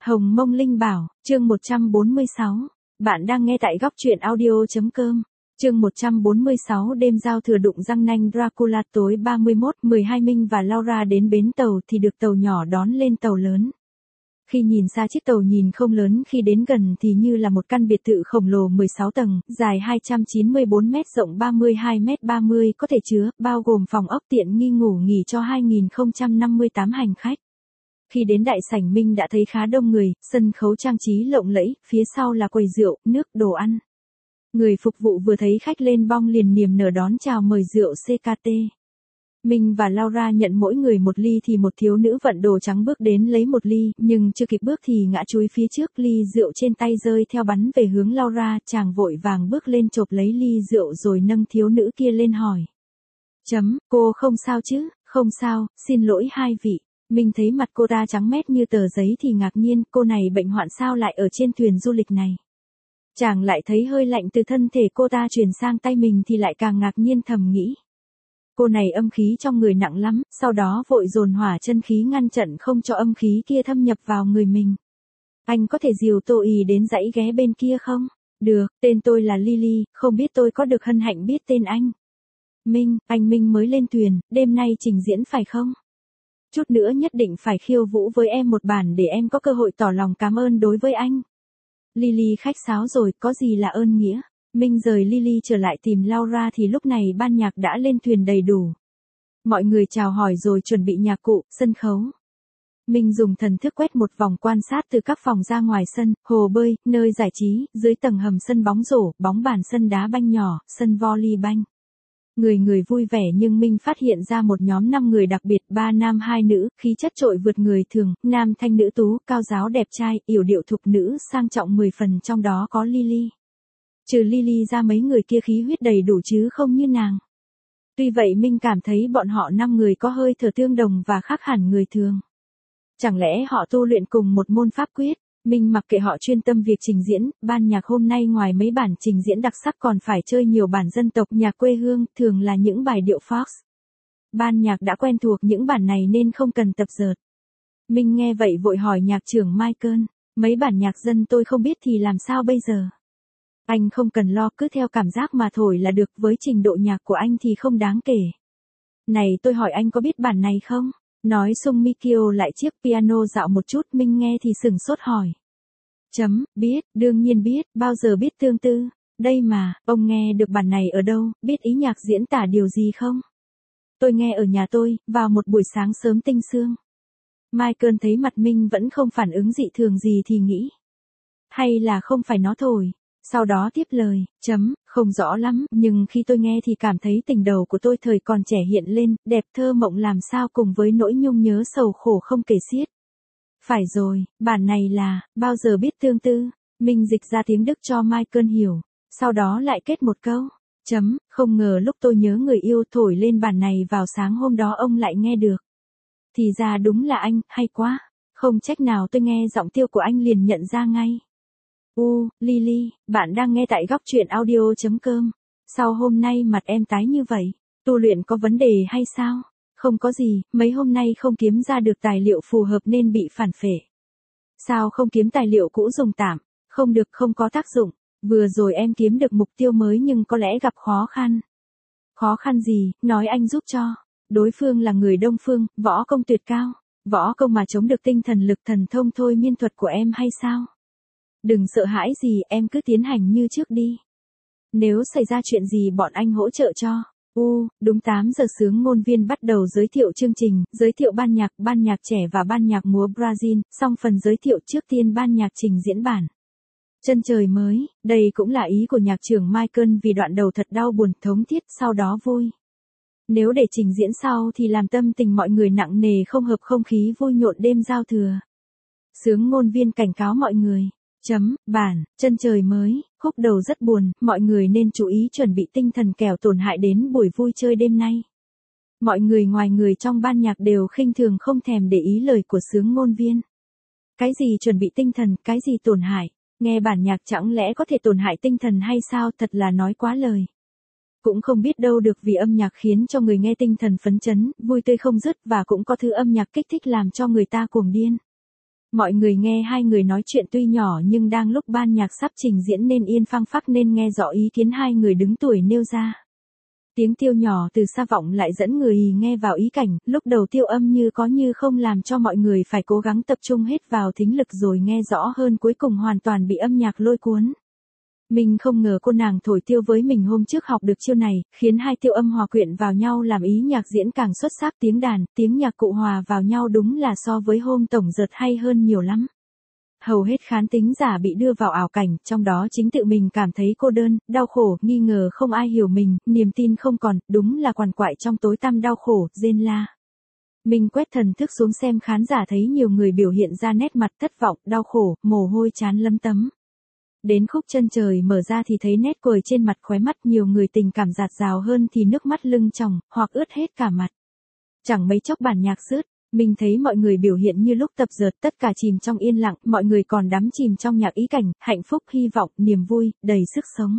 Hồng Mông Linh Bảo, chương 146. Bạn đang nghe tại góc truyện audio.com. Chương 146 đêm giao thừa đụng răng nanh Dracula tối 31/12 Minh và Laura đến bến tàu thì được tàu nhỏ đón lên tàu lớn. Khi nhìn xa chiếc tàu nhìn không lớn, khi đến gần thì như là một căn biệt thự khổng lồ 16 tầng, dài 294 mét, rộng 32 mét 30, có thể chứa, bao gồm phòng ốc tiện nghi ngủ nghỉ cho 2058 hành khách. Khi đến đại sảnh Minh đã thấy khá đông người, sân khấu trang trí lộng lẫy, phía sau là quầy rượu, nước, đồ ăn. Người phục vụ vừa thấy khách lên bong liền niềm nở đón chào mời rượu CKT. Minh và Laura nhận mỗi người một ly thì một thiếu nữ vận đồ trắng bước đến lấy một ly, nhưng chưa kịp bước thì ngã chúi phía trước, ly rượu trên tay rơi theo bắn về hướng Laura, chàng vội vàng bước lên chộp lấy ly rượu rồi nâng thiếu nữ kia lên hỏi. Cô không sao chứ? Không sao, xin lỗi hai vị. Minh thấy mặt cô ta trắng mét như tờ giấy thì ngạc nhiên, cô này bệnh hoạn sao lại ở trên thuyền du lịch này. Chàng lại thấy hơi lạnh từ thân thể cô ta truyền sang tay mình thì lại càng ngạc nhiên thầm nghĩ. Cô này âm khí trong người nặng lắm, sau đó vội dồn hỏa chân khí ngăn chặn không cho âm khí kia thâm nhập vào người mình. Anh có thể dìu Tô Ý đến dãy ghé bên kia không? Được, tên tôi là Lily, không biết tôi có được hân hạnh biết tên anh. Minh, anh Minh mới lên thuyền, đêm nay trình diễn phải không? Chút nữa nhất định phải khiêu vũ với em một bản để em có cơ hội tỏ lòng cảm ơn đối với anh. Lily khách sáo rồi, có gì là ơn nghĩa. Minh rời Lily trở lại tìm Laura thì lúc này ban nhạc đã lên thuyền đầy đủ. Mọi người chào hỏi rồi chuẩn bị nhạc cụ, sân khấu. Minh dùng thần thức quét một vòng quan sát từ các phòng ra ngoài sân, hồ bơi, nơi giải trí, dưới tầng hầm sân bóng rổ, bóng bàn, sân đá banh nhỏ, sân volley banh. Người vui vẻ nhưng Minh phát hiện ra một nhóm 5 người đặc biệt, 3 nam 2 nữ, khí chất trội vượt người thường, nam thanh nữ tú, cao giáo đẹp trai, yểu điệu thục nữ, sang trọng 10 phần, trong đó có Lily. Trừ Lily ra mấy người kia khí huyết đầy đủ chứ không như nàng. Tuy vậy Minh cảm thấy bọn họ 5 người có hơi thở tương đồng và khác hẳn người thường. Chẳng lẽ họ tu luyện cùng một môn pháp quyết? Minh mặc kệ họ chuyên tâm việc trình diễn, ban nhạc hôm nay ngoài mấy bản trình diễn đặc sắc còn phải chơi nhiều bản dân tộc nhạc quê hương, thường là những bài điệu Fox. Ban nhạc đã quen thuộc những bản này nên không cần tập dượt. Minh nghe vậy vội hỏi nhạc trưởng Michael, mấy bản nhạc dân tôi không biết thì làm sao bây giờ? Anh không cần lo, cứ theo cảm giác mà thổi là được, với trình độ nhạc của anh thì không đáng kể. Này tôi hỏi anh có biết bản này không? Nói Sung Mikio lại chiếc piano dạo một chút, Minh nghe thì sửng sốt hỏi. Biết, đương nhiên biết, bao giờ biết tương tư. Đây mà, ông nghe được bản này ở đâu, biết ý nhạc diễn tả điều gì không? Tôi nghe ở nhà tôi, vào một buổi sáng sớm tinh sương. Michael thấy mặt Minh vẫn không phản ứng dị thường gì thì nghĩ. Hay là không phải nó thổi? Sau đó tiếp lời, không rõ lắm, nhưng khi tôi nghe thì cảm thấy tình đầu của tôi thời còn trẻ hiện lên, đẹp thơ mộng làm sao cùng với nỗi nhung nhớ sầu khổ không kể xiết. Phải rồi, bản này là, bao giờ biết tương tư. Minh dịch ra tiếng Đức cho Michael hiểu, sau đó lại kết một câu. Không ngờ lúc tôi nhớ người yêu thổi lên bản này vào sáng hôm đó ông lại nghe được. Thì ra đúng là anh, hay quá. Không trách nào tôi nghe giọng tiêu của anh liền nhận ra ngay. Lily, bạn đang nghe tại góc truyện audio.com. Sao hôm nay mặt em tái như vậy? Tu luyện có vấn đề hay sao? Không có gì, mấy hôm nay không kiếm ra được tài liệu phù hợp nên bị phản phệ. Sao không kiếm tài liệu cũ dùng tạm? Không được, không có tác dụng. Vừa rồi em kiếm được mục tiêu mới nhưng có lẽ gặp khó khăn. Khó khăn gì, nói anh giúp cho. Đối phương là người Đông Phương, võ công tuyệt cao. Võ công mà chống được tinh thần lực thần thông thôi miên thuật của em hay sao? Đừng sợ hãi gì, em cứ tiến hành như trước đi. Nếu xảy ra chuyện gì bọn anh hỗ trợ cho. Đúng 8 giờ sướng ngôn viên bắt đầu giới thiệu chương trình, giới thiệu ban nhạc trẻ và ban nhạc múa Brazil, xong phần giới thiệu trước tiên ban nhạc trình diễn bản. Chân trời mới, đây cũng là ý của nhạc trưởng Michael vì đoạn đầu thật đau buồn thống thiết, sau đó vui. Nếu để trình diễn sau thì làm tâm tình mọi người nặng nề không hợp không khí vui nhộn đêm giao thừa. Sướng ngôn viên cảnh cáo mọi người. Bản, chân trời mới, khúc đầu rất buồn, mọi người nên chú ý chuẩn bị tinh thần kẻo tổn hại đến buổi vui chơi đêm nay. Mọi người ngoài người trong ban nhạc đều khinh thường không thèm để ý lời của sướng ngôn viên. Cái gì chuẩn bị tinh thần, cái gì tổn hại, nghe bản nhạc chẳng lẽ có thể tổn hại tinh thần hay sao, thật là nói quá lời. Cũng không biết đâu được vì âm nhạc khiến cho người nghe tinh thần phấn chấn, vui tươi không dứt và cũng có thứ âm nhạc kích thích làm cho người ta cuồng điên. Mọi người nghe hai người nói chuyện tuy nhỏ nhưng đang lúc ban nhạc sắp trình diễn nên yên phăng phắc nên nghe rõ ý kiến hai người đứng tuổi nêu ra. Tiếng tiêu nhỏ từ xa vọng lại dẫn người nghe vào ý cảnh, lúc đầu tiêu âm như có như không làm cho mọi người phải cố gắng tập trung hết vào thính lực rồi nghe rõ hơn, cuối cùng hoàn toàn bị âm nhạc lôi cuốn. Mình không ngờ cô nàng thổi tiêu với mình hôm trước học được chiêu này, khiến hai tiêu âm hòa quyện vào nhau làm ý nhạc diễn càng xuất sắc, tiếng đàn, tiếng nhạc cụ hòa vào nhau đúng là so với hôm tổng dợt hay hơn nhiều lắm. Hầu hết khán thính giả bị đưa vào ảo cảnh, trong đó chính tự mình cảm thấy cô đơn, đau khổ, nghi ngờ không ai hiểu mình, niềm tin không còn, đúng là quằn quại trong tối tăm đau khổ, rên la. Mình quét thần thức xuống xem khán giả thấy nhiều người biểu hiện ra nét mặt thất vọng, đau khổ, mồ hôi trán lấm tấm. Đến khúc chân trời mở ra thì thấy nét cười trên mặt, khóe mắt, nhiều người tình cảm dạt dào hơn thì nước mắt lưng tròng, hoặc ướt hết cả mặt. Chẳng mấy chốc bản nhạc dứt, mình thấy mọi người biểu hiện như lúc tập dượt, tất cả chìm trong yên lặng, mọi người còn đắm chìm trong nhạc ý cảnh, hạnh phúc, hy vọng, niềm vui, đầy sức sống.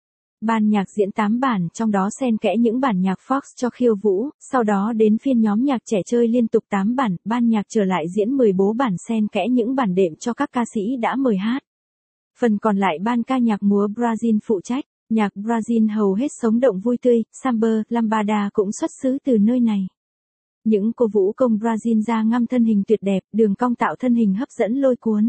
Ban nhạc diễn 8 bản, trong đó xen kẽ những bản nhạc Fox cho khiêu vũ, sau đó đến phiên nhóm nhạc trẻ chơi liên tục 8 bản, ban nhạc trở lại diễn 14 bản xen kẽ những bản đệm cho các ca sĩ đã mời hát. Phần còn lại ban ca nhạc múa Brazil phụ trách, nhạc Brazil hầu hết sống động vui tươi, samba, lambada cũng xuất xứ từ nơi này. Những cô vũ công Brazil da ngăm thân hình tuyệt đẹp, đường cong tạo thân hình hấp dẫn lôi cuốn.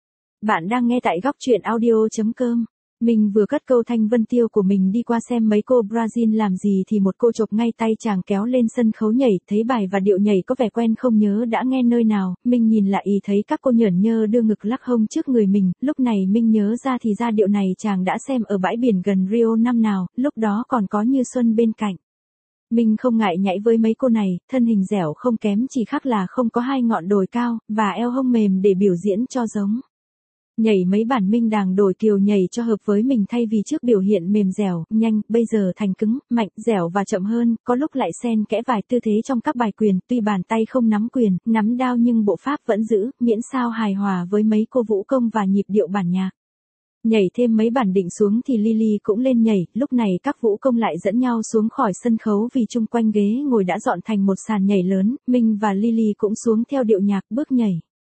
Bạn đang nghe tại góc truyện audio.com. Mình vừa cất câu thanh vân tiêu của mình đi qua xem mấy cô Brazil làm gì thì một cô chộp ngay tay chàng kéo lên sân khấu nhảy, thấy bài và điệu nhảy có vẻ quen không nhớ đã nghe nơi nào, mình nhìn lại thấy các cô nhởn nhơ đưa ngực lắc hông trước người mình, lúc này mình nhớ ra thì ra điệu này chàng đã xem ở bãi biển gần Rio năm nào, lúc đó còn có Như Xuân bên cạnh. Mình không ngại nhảy với mấy cô này, thân hình dẻo không kém, chỉ khác là không có hai ngọn đồi cao, và eo hông mềm để biểu diễn cho giống. Nhảy mấy bản Minh đàng đổi kiều nhảy cho hợp với mình, thay vì trước biểu hiện mềm dẻo, nhanh, bây giờ thành cứng, mạnh, dẻo và chậm hơn, có lúc lại xen kẽ vài tư thế trong các bài quyền, tuy bàn tay không nắm quyền, nắm đao nhưng bộ pháp vẫn giữ, miễn sao hài hòa với mấy cô vũ công và nhịp điệu bản nhạc. Nhảy thêm mấy bản định xuống thì Lily cũng lên nhảy, lúc này các vũ công lại dẫn nhau xuống khỏi sân khấu vì chung quanh ghế ngồi đã dọn thành một sàn nhảy lớn, mình và Lily cũng xuống theo điệu nhạc bước nhảy.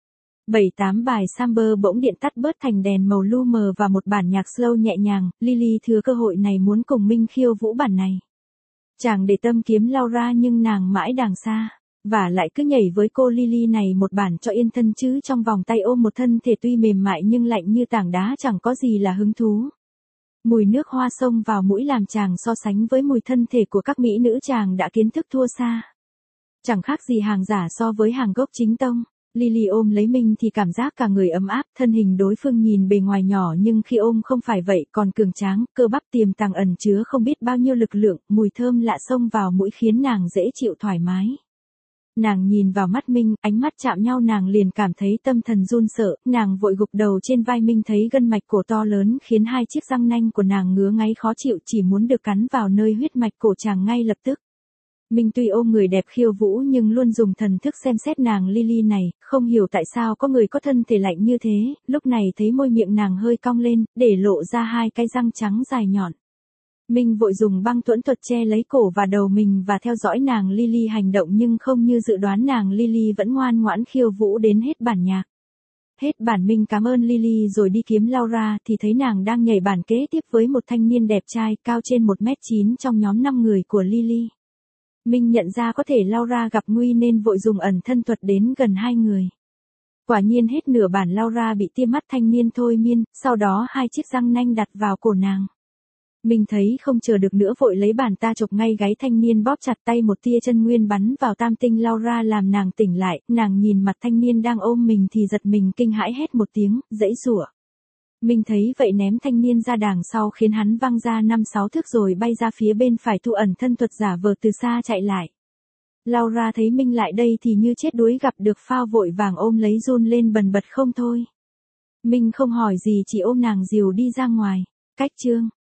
7-8 bài samba bỗng điện tắt bớt thành đèn màu lu mờ và một bản nhạc slow nhẹ nhàng, Lily thừa cơ hội này muốn cùng Minh khiêu vũ bản này. Chàng để tâm kiếm Laura nhưng nàng mãi đàng xa, và lại cứ nhảy với cô Lily này một bản cho yên thân chứ trong vòng tay ôm một thân thể tuy mềm mại nhưng lạnh như tảng đá chẳng có gì là hứng thú. Mùi nước hoa xông vào mũi làm chàng so sánh với mùi thân thể của các mỹ nữ chàng đã kiến thức thua xa. Chẳng khác gì hàng giả so với hàng gốc chính tông. Lily ôm lấy mình thì cảm giác cả người ấm áp, thân hình đối phương nhìn bề ngoài nhỏ nhưng khi ôm không phải vậy, còn cường tráng, cơ bắp tiềm tàng ẩn chứa không biết bao nhiêu lực lượng, mùi thơm lạ xông vào mũi khiến nàng dễ chịu thoải mái. Nàng nhìn vào mắt Minh, ánh mắt chạm nhau nàng liền cảm thấy tâm thần run sợ, nàng vội gục đầu trên vai Minh, thấy gân mạch cổ to lớn khiến hai chiếc răng nanh của nàng ngứa ngáy khó chịu, chỉ muốn được cắn vào nơi huyết mạch cổ chàng ngay lập tức. Minh tuy ôm người đẹp khiêu vũ nhưng luôn dùng thần thức xem xét nàng Lily này, không hiểu tại sao có người có thân thể lạnh như thế, lúc này thấy môi miệng nàng hơi cong lên, để lộ ra hai cái răng trắng dài nhọn. Minh vội dùng băng thuẫn thuật che lấy cổ và đầu mình và theo dõi nàng Lily hành động, nhưng không như dự đoán nàng Lily vẫn ngoan ngoãn khiêu vũ đến hết bản nhạc. Hết bản Minh cảm ơn Lily rồi đi kiếm Laura thì thấy nàng đang nhảy bản kế tiếp với một thanh niên đẹp trai cao trên 1m9 trong nhóm 5 người của Lily. Minh nhận ra có thể Laura gặp nguy nên vội dùng ẩn thân thuật đến gần hai người. Quả nhiên hết nửa bản Laura bị tia mắt thanh niên thôi miên, sau đó hai chiếc răng nanh đặt vào cổ nàng. Mình thấy không chờ được nữa vội lấy bàn ta chộp ngay gáy thanh niên, bóp chặt tay, một tia chân nguyên bắn vào tam tinh Laura làm nàng tỉnh lại, nàng nhìn mặt thanh niên đang ôm mình thì giật mình kinh hãi hét một tiếng, giãy giụa. Mình thấy vậy ném thanh niên ra đàng sau khiến hắn văng ra 5-6 thước rồi bay ra phía bên phải, thu ẩn thân thuật giả vờ từ xa chạy lại. Laura thấy Minh lại đây thì như chết đuối gặp được phao, vội vàng ôm lấy run lên bần bật không thôi. Minh không hỏi gì chỉ ôm nàng dìu đi ra ngoài. Cách chương